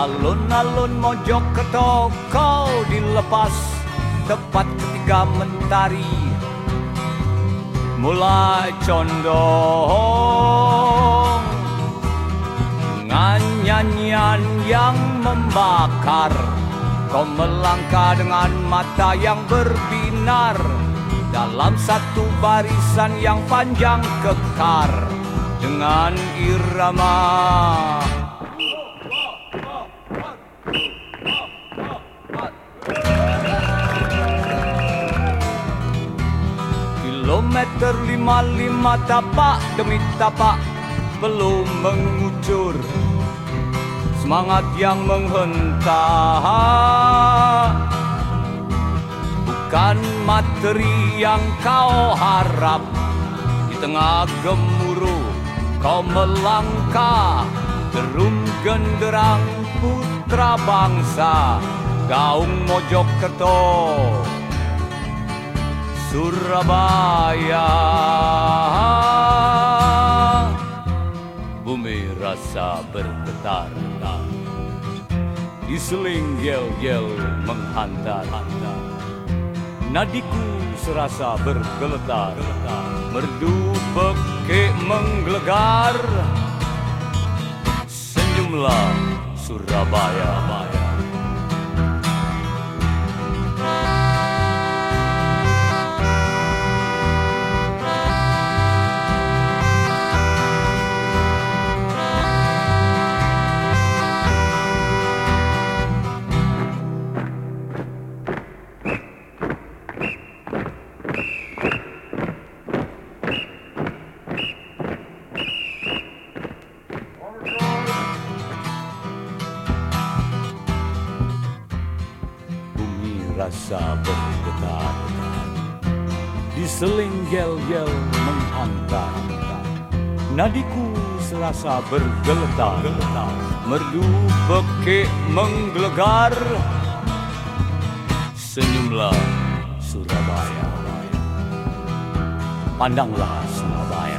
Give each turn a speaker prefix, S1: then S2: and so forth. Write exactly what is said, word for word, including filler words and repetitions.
S1: Alun-alun Mojokerto kau dilepas tepat ketika mentari mulai condong, dengan nyanyian yang membakar. Kau melangkah dengan mata yang berbinar dalam satu barisan yang panjang kekar dengan irama kilometer lima puluh lima tapak demi tapak belum mengucur. Semangat yang menghentak, bukan materi yang kau harap. Di tengah gemuruh kau melangkah, derum genderang putra bangsa, gaung Mojokerto, Surabaya. Bumi rasa bergetar, diseling yel-yel menghantar-hantar. Nadiku serasa bergeletar, merdu bekik menggelegar. Senyumlah Surabaya. Rasa bergetar, diseling yel-yel menghantar. Nadiku serasa bergeletar, merdu bekik menggelegar. Senyumlah Surabaya, pandanglah Surabaya.